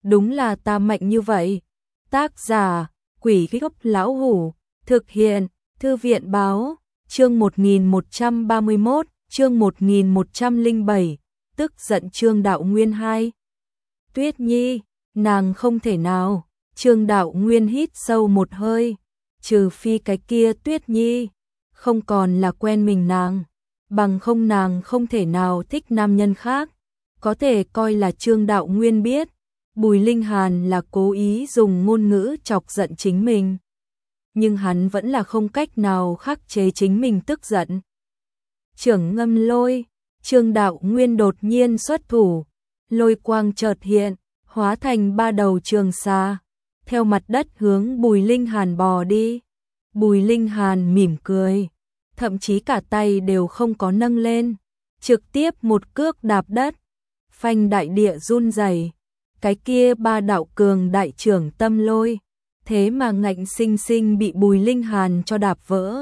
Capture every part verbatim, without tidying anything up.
đúng là ta mạnh như vậy. Tác giả, Quỷ Gốc Lão Hủ, thực hiện, Thư viện báo, chương một nghìn một trăm ba mươi mốt, chương một nghìn một trăm lẻ bảy, tức giận Trương Đạo Nguyên hai. Tuyết Nhi, nàng không thể nào, Trương Đạo Nguyên hít sâu một hơi, trừ phi cái kia Tuyết Nhi, không còn là quen mình nàng, bằng không nàng không thể nào thích nam nhân khác, có thể coi là Trương Đạo Nguyên biết, Bùi Linh Hàn là cố ý dùng ngôn ngữ chọc giận chính mình. Nhưng hắn vẫn là không cách nào khắc chế chính mình tức giận. Trưởng ngâm lôi, Trương Đạo Nguyên đột nhiên xuất thủ, lôi quang chợt hiện, hóa thành ba đầu trường xà, theo mặt đất hướng Bùi Linh Hàn bò đi. Bùi Linh Hàn mỉm cười, thậm chí cả tay đều không có nâng lên, trực tiếp một cước đạp đất, phanh đại địa run rẩy. Cái kia ba đạo cường đại trưởng tâm lôi, thế mà ngạnh sinh sinh bị Bùi Linh Hàn cho đạp vỡ.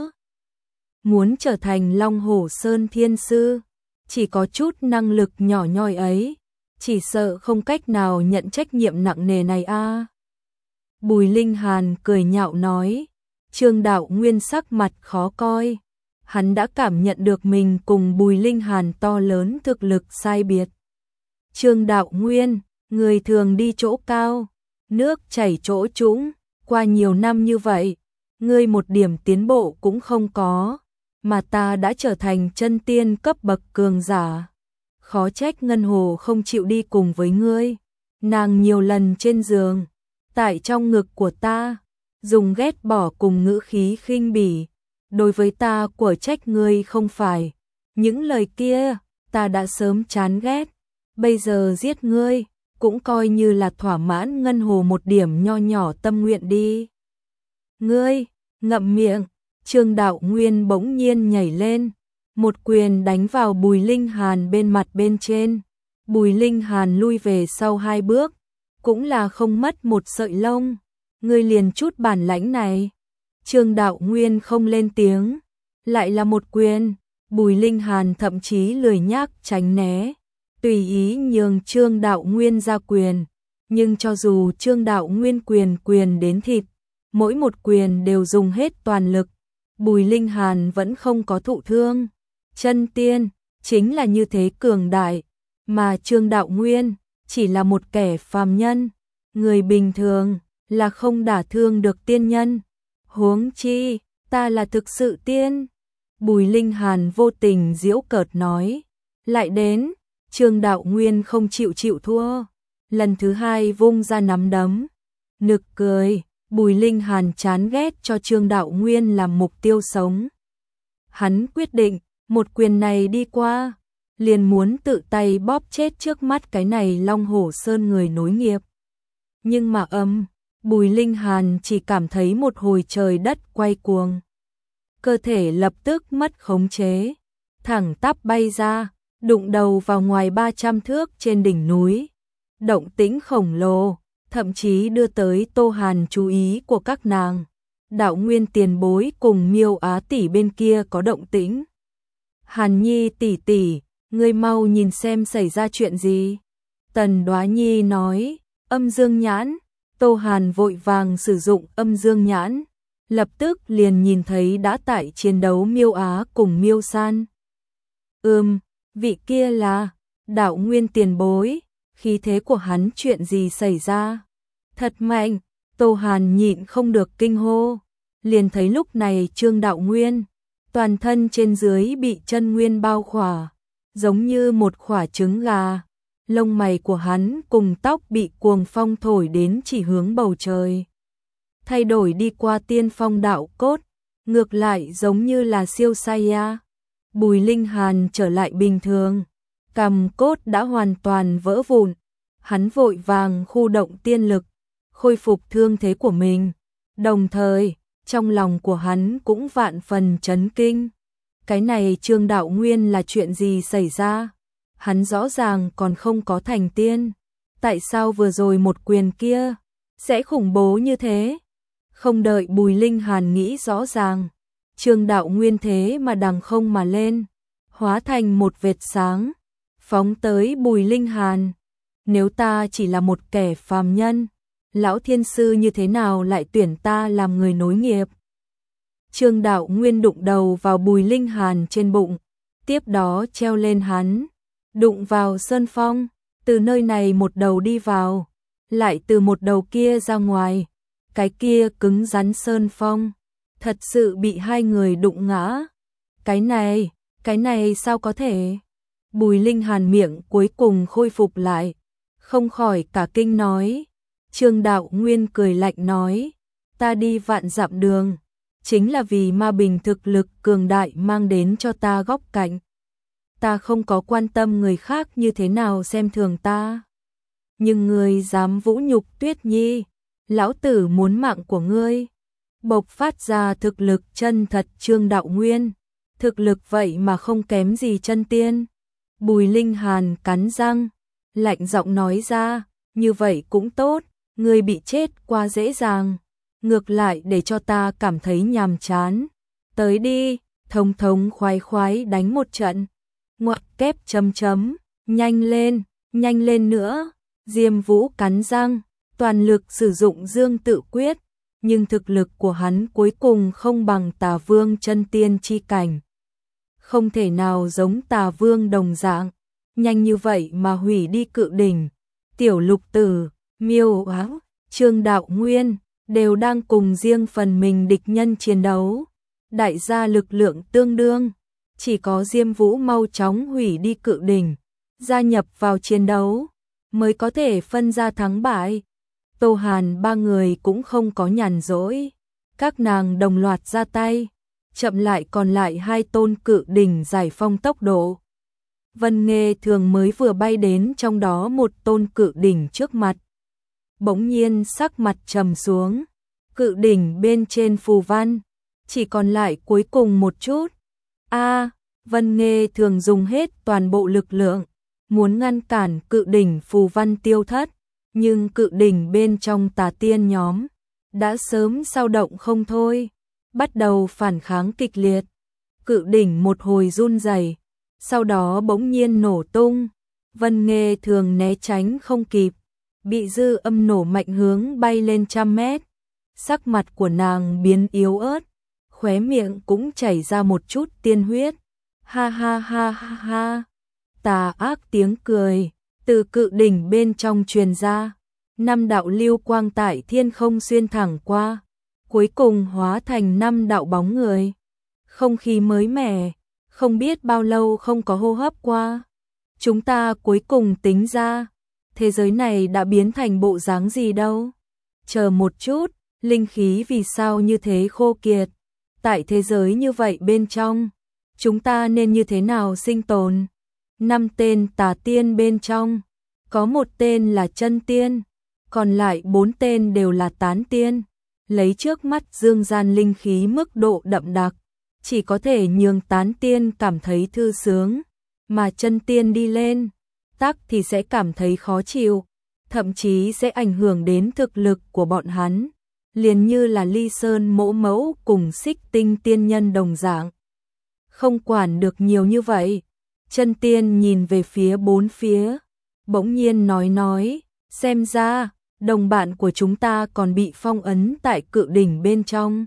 Muốn trở thành Long Hổ Sơn Thiên Sư, chỉ có chút năng lực nhỏ nhoi ấy, chỉ sợ không cách nào nhận trách nhiệm nặng nề này a. À. Bùi Linh Hàn cười nhạo nói, Trương Đạo Nguyên sắc mặt khó coi, hắn đã cảm nhận được mình cùng Bùi Linh Hàn to lớn thực lực sai biệt. Trương Đạo Nguyên, người thường đi chỗ cao, nước chảy chỗ trũng, qua nhiều năm như vậy, ngươi một điểm tiến bộ cũng không có, mà ta đã trở thành chân tiên cấp bậc cường giả. Khó trách Ngân Hồ không chịu đi cùng với ngươi, nàng nhiều lần trên giường, tại trong ngực của ta, dùng ghét bỏ cùng ngữ khí khinh bỉ, đối với ta của trách ngươi không phải, những lời kia, ta đã sớm chán ghét, bây giờ giết ngươi, cũng coi như là thỏa mãn Ngân Hồ một điểm nho nhỏ tâm nguyện đi. Ngươi, ngậm miệng, Trương Đạo Nguyên bỗng nhiên nhảy lên, một quyền đánh vào Bùi Linh Hàn bên mặt bên trên. Bùi Linh Hàn lui về sau hai bước, cũng là không mất một sợi lông. Ngươi liền chút bản lãnh này. Trương Đạo Nguyên không lên tiếng, lại là một quyền. Bùi Linh Hàn thậm chí lười nhác tránh né, tùy ý nhường Trương Đạo Nguyên ra quyền. Nhưng cho dù Trương Đạo Nguyên quyền quyền đến thịt, mỗi một quyền đều dùng hết toàn lực, Bùi Linh Hàn vẫn không có thụ thương. Chân tiên, chính là như thế cường đại, mà Trương Đạo Nguyên, chỉ là một kẻ phàm nhân, người bình thường, là không đả thương được tiên nhân. Huống chi, ta là thực sự tiên. Bùi Linh Hàn vô tình giễu cợt nói. Lại đến, Trương Đạo Nguyên không chịu chịu thua, lần thứ hai vung ra nắm đấm. Nực cười, Bùi Linh Hàn chán ghét cho Trương Đạo Nguyên làm mục tiêu sống. Hắn quyết định, một quyền này đi qua, liền muốn tự tay bóp chết trước mắt cái này Long Hổ Sơn người nối nghiệp. Nhưng mà âm, Bùi Linh Hàn chỉ cảm thấy một hồi trời đất quay cuồng. Cơ thể lập tức mất khống chế, thẳng tắp bay ra, đụng đầu vào ngoài ba trăm thước trên đỉnh núi. Động tĩnh khổng lồ, thậm chí đưa tới Tô Hàn chú ý của các nàng. Đạo Nguyên tiền bối cùng Miêu Á tỷ bên kia có động tĩnh. Hàn Nhi tỷ tỷ, ngươi mau nhìn xem xảy ra chuyện gì. Tần Đoá Nhi nói, âm dương nhãn. Tô Hàn vội vàng sử dụng âm dương nhãn, lập tức liền nhìn thấy đã tại chiến đấu Miêu Á cùng Miêu San. Ừm, vị kia là Đạo Nguyên tiền bối, khí thế của hắn chuyện gì xảy ra? Thật mạnh, Tô Hàn nhịn không được kinh hô, liền thấy lúc này Trương Đạo Nguyên, toàn thân trên dưới bị chân nguyên bao khỏa, giống như một quả trứng gà. Lông mày của hắn cùng tóc bị cuồng phong thổi đến chỉ hướng bầu trời. Thay đổi đi qua tiên phong đạo cốt, ngược lại giống như là siêu Saiya. Bùi Linh Hàn trở lại bình thường, cằm cốt đã hoàn toàn vỡ vụn. Hắn vội vàng khu động tiên lực, khôi phục thương thế của mình. Đồng thời, trong lòng của hắn cũng vạn phần chấn kinh. Cái này Trương Đạo Nguyên là chuyện gì xảy ra? Hắn rõ ràng còn không có thành tiên, tại sao vừa rồi một quyền kia sẽ khủng bố như thế? Không đợi Bùi Linh Hàn nghĩ rõ ràng, Trương Đạo Nguyên thế mà đằng không mà lên, hóa thành một vệt sáng, phóng tới Bùi Linh Hàn. nếu ta chỉ là một kẻ phàm nhân, lão thiên sư như thế nào lại tuyển ta làm người nối nghiệp? Trương Đạo Nguyên đụng đầu vào Bùi Linh Hàn trên bụng, tiếp đó treo lên hắn, đụng vào sơn phong, từ nơi này một đầu đi vào, lại từ một đầu kia ra ngoài, cái kia cứng rắn sơn phong, thật sự bị hai người đụng ngã. Cái này, cái này sao có thể? Bùi Linh Hàn miệng cuối cùng khôi phục lại, không khỏi cả kinh nói. Trương Đạo Nguyên cười lạnh nói, ta đi vạn dặm đường, chính là vì ma bình thực lực cường đại mang đến cho ta góc cạnh. Ta không có quan tâm người khác như thế nào xem thường ta. Nhưng ngươi dám vũ nhục Tuyết Nhi, lão tử muốn mạng của ngươi. Bộc phát ra thực lực chân thật Trương Đạo Nguyên, thực lực vậy mà không kém gì chân tiên. Bùi Linh Hàn cắn răng, lạnh giọng nói ra, như vậy cũng tốt, ngươi bị chết quá dễ dàng, ngược lại để cho ta cảm thấy nhàm chán. Tới đi, thống thống khoái khoái đánh một trận. Ngoặc kép chấm chấm, nhanh lên, nhanh lên nữa. Diêm Vũ cắn răng, toàn lực sử dụng Dương Tự Quyết, nhưng thực lực của hắn cuối cùng không bằng Tà Vương chân tiên chi cảnh. Không thể nào giống Tà Vương đồng dạng, nhanh như vậy mà hủy đi Cự Đỉnh. Tiểu Lục Tử, Miêu Áo, Trương Đạo Nguyên đều đang cùng riêng phần mình địch nhân chiến đấu. Đại gia lực lượng tương đương, chỉ có Diêm Vũ mau chóng hủy đi Cự Đỉnh, gia nhập vào chiến đấu, mới có thể phân ra thắng bại. Tô Hàn ba người cũng không có nhàn rỗi, các nàng đồng loạt ra tay, chậm lại còn lại hai tôn Cự Đỉnh giải phong tốc độ. Vân Nghê Thường mới vừa bay đến trong đó một tôn Cự Đỉnh trước mặt, bỗng nhiên sắc mặt trầm xuống, Cự Đỉnh bên trên phù văn chỉ còn lại cuối cùng một chút. A, Vân Nghê Thường dùng hết toàn bộ lực lượng, muốn ngăn cản Cự Đỉnh phù văn tiêu thất, nhưng Cự Đỉnh bên trong tà tiên nhóm đã sớm sao động không thôi, bắt đầu phản kháng kịch liệt. Cự Đỉnh một hồi run rẩy, sau đó bỗng nhiên nổ tung. Vân Nghê Thường né tránh không kịp, bị dư âm nổ mạnh hướng bay lên trăm mét. Sắc mặt của nàng biến yếu ớt, khóe miệng cũng chảy ra một chút tiên huyết. Ha ha ha ha ha. Tà ác tiếng cười từ Cự Đỉnh bên trong truyền ra, năm đạo lưu quang tại thiên không xuyên thẳng qua, cuối cùng hóa thành năm đạo bóng người. Không khí mới mẻ, không biết bao lâu không có hô hấp qua. Chúng ta cuối cùng tính ra, thế giới này đã biến thành bộ dáng gì đâu. Chờ một chút, linh khí vì sao như thế khô kiệt? Tại thế giới như vậy bên trong, chúng ta nên như thế nào sinh tồn? Năm tên tà tiên bên trong, có một tên là chân tiên, còn lại bốn tên đều là tán tiên. Lấy trước mắt dương gian linh khí mức độ đậm đặc, chỉ có thể nhường tán tiên cảm thấy thư sướng, mà chân tiên đi lên, tắc thì sẽ cảm thấy khó chịu, thậm chí sẽ ảnh hưởng đến thực lực của bọn hắn, liền như là Ly Sơn Mỗ Mẫu cùng Xích Tinh tiên nhân đồng dạng. Không quản được nhiều như vậy, chân tiên nhìn về phía bốn phía, bỗng nhiên nói nói, xem ra, đồng bạn của chúng ta còn bị phong ấn tại Cự Đỉnh bên trong.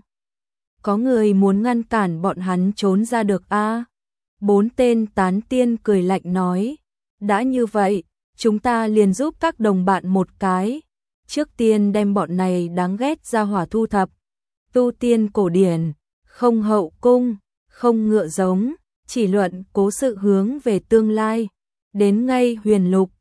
Có người muốn ngăn cản bọn hắn trốn ra được a? À? Bốn tên tán tiên cười lạnh nói, đã như vậy, chúng ta liền giúp các đồng bạn một cái. Trước tiên đem bọn này đáng ghét ra hỏa thu thập. Tu tiên cổ điển, không hậu cung, không ngựa giống, chỉ luận cố sự hướng về tương lai. Đến ngay huyền lục,